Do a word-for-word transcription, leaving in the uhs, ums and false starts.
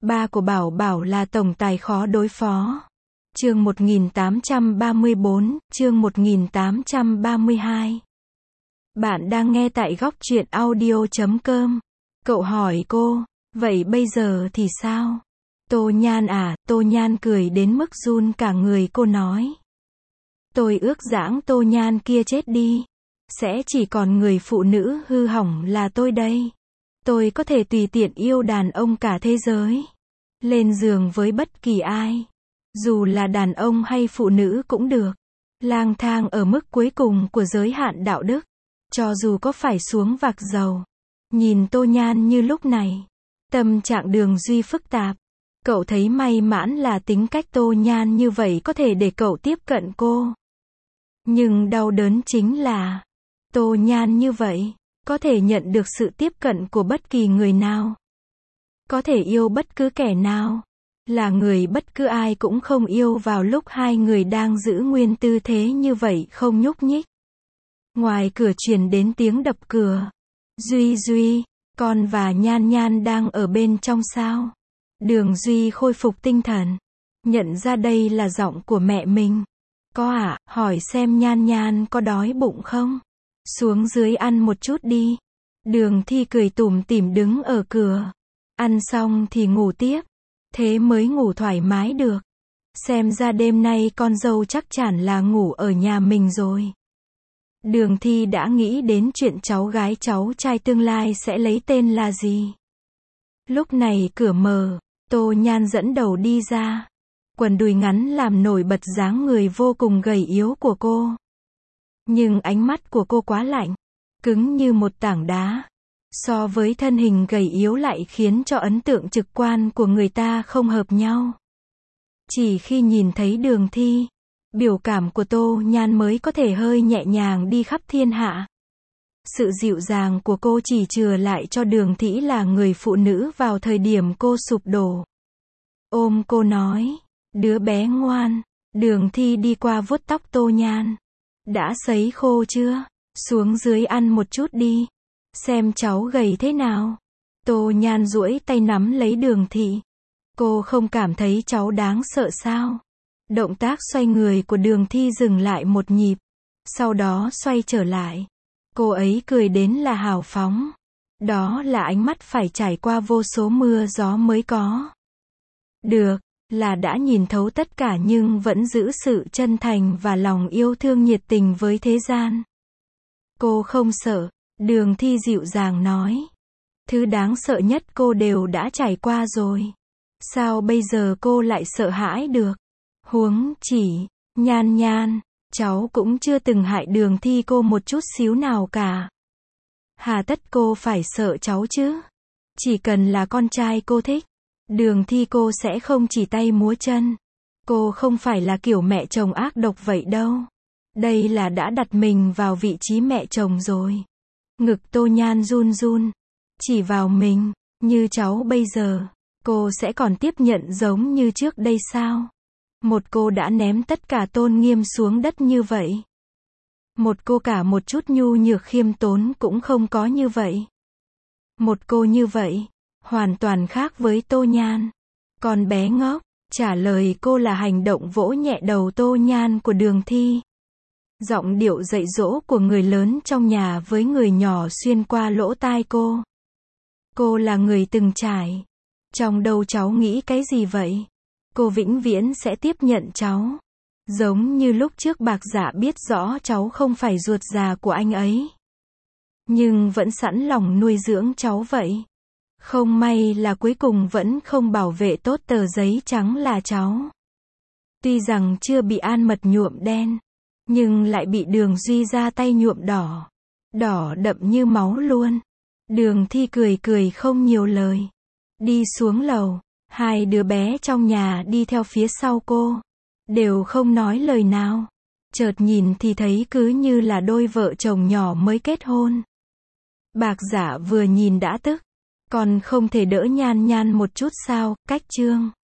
Ba của Bảo Bảo là tổng tài khó đối phó. Chương một nghìn tám trăm ba mươi bốn, chương một nghìn tám trăm ba mươi hai. Bạn đang nghe tại góc truyện audio chấm com. Cậu hỏi cô, vậy bây giờ thì sao? Tô Nhan à, Tô Nhan cười đến mức run cả người, cô nói. Tôi ước dãng Tô Nhan kia chết đi. Sẽ chỉ còn người phụ nữ hư hỏng là tôi đây. Tôi có thể tùy tiện yêu đàn ông cả thế giới. Lên giường với bất kỳ ai. Dù là đàn ông hay phụ nữ cũng được. Lang thang ở mức cuối cùng của giới hạn đạo đức. Cho dù có phải xuống vạc dầu. Nhìn Tô Nhan như lúc này. Tâm trạng Đường Duy phức tạp. Cậu thấy may mãn là tính cách Tô Nhan như vậy có thể để cậu tiếp cận cô. Nhưng đau đớn chính là Tô Nhan như vậy có thể nhận được sự tiếp cận của bất kỳ người nào. Có thể yêu bất cứ kẻ nào. Là người bất cứ ai cũng không yêu vào lúc hai người đang giữ nguyên tư thế như vậy không nhúc nhích. Ngoài cửa truyền đến tiếng đập cửa. Duy Duy, con và Nhan Nhan đang ở bên trong sao? Đường Duy khôi phục tinh thần. Nhận ra đây là giọng của mẹ mình. Có ạ, à, hỏi xem Nhan Nhan có đói bụng không? Xuống dưới ăn một chút đi. Đường Thi cười tủm tỉm đứng ở cửa. Ăn xong thì ngủ tiếp. Thế mới ngủ thoải mái được. Xem ra đêm nay con dâu chắc chắn là ngủ ở nhà mình rồi. Đường Thi đã nghĩ đến chuyện cháu gái cháu trai tương lai sẽ lấy tên là gì. Lúc này cửa mở, Tô Nhan dẫn đầu đi ra. Quần đùi ngắn làm nổi bật dáng người vô cùng gầy yếu của cô. Nhưng ánh mắt của cô quá lạnh, cứng như một tảng đá. So với thân hình gầy yếu lại khiến cho ấn tượng trực quan của người ta không hợp nhau. Chỉ khi nhìn thấy Đường Thi, biểu cảm của Tô Nhan mới có thể hơi nhẹ nhàng đi khắp thiên hạ. Sự dịu dàng của cô chỉ chừa lại cho Đường Thi là người phụ nữ vào thời điểm cô sụp đổ. Ôm cô nói, đứa bé ngoan. Đường Thi đi qua vuốt tóc Tô Nhan. Đã sấy khô chưa? Xuống dưới ăn một chút đi. Xem cháu gầy thế nào. Tô Nhan duỗi tay nắm lấy Đường Thi. Cô không cảm thấy cháu đáng sợ sao? Động tác xoay người của Đường Thi dừng lại một nhịp. Sau đó xoay trở lại. Cô ấy cười đến là hào phóng. Đó là ánh mắt phải trải qua vô số mưa gió mới có. Được, là đã nhìn thấu tất cả nhưng vẫn giữ sự chân thành và lòng yêu thương nhiệt tình với thế gian. Cô không sợ. Đường Thi dịu dàng nói. Thứ đáng sợ nhất cô đều đã trải qua rồi. Sao bây giờ cô lại sợ hãi được? Huống chỉ, Nhan Nhan, cháu cũng chưa từng hại Đường Thi cô một chút xíu nào cả. Hà tất cô phải sợ cháu chứ? Chỉ cần là con trai cô thích, Đường Thi cô sẽ không chỉ tay múa chân. Cô không phải là kiểu mẹ chồng ác độc vậy đâu. Đây là đã đặt mình vào vị trí mẹ chồng rồi. Ngực Tô Nhan run run. Chỉ vào mình, như cháu bây giờ, cô sẽ còn tiếp nhận giống như trước đây sao? Một cô đã ném tất cả tôn nghiêm xuống đất như vậy. Một cô cả một chút nhu nhược khiêm tốn cũng không có như vậy. Một cô như vậy, hoàn toàn khác với Tô Nhan. Con bé ngốc, trả lời cô là hành động vỗ nhẹ đầu Tô Nhan của Đường Thi. Giọng điệu dạy dỗ của người lớn trong nhà với người nhỏ xuyên qua lỗ tai cô. Cô là người từng trải. Trong đầu cháu nghĩ cái gì vậy? Cô vĩnh viễn sẽ tiếp nhận cháu. Giống như lúc trước Bạc Dạ biết rõ cháu không phải ruột già của anh ấy. Nhưng vẫn sẵn lòng nuôi dưỡng cháu vậy. Không may là cuối cùng vẫn không bảo vệ tốt tờ giấy trắng là cháu. Tuy rằng chưa bị An Mật nhuộm đen, nhưng lại bị Đường Duy ra tay nhuộm đỏ. Đỏ đậm như máu luôn. Đường Thi cười cười không nhiều lời. Đi xuống lầu. Hai đứa bé trong nhà đi theo phía sau cô. Đều không nói lời nào. Chợt nhìn thì thấy cứ như là đôi vợ chồng nhỏ mới kết hôn. Bạc Dạ vừa nhìn đã tức. Còn không thể đỡ Nhan Nhan một chút sao, cách trương.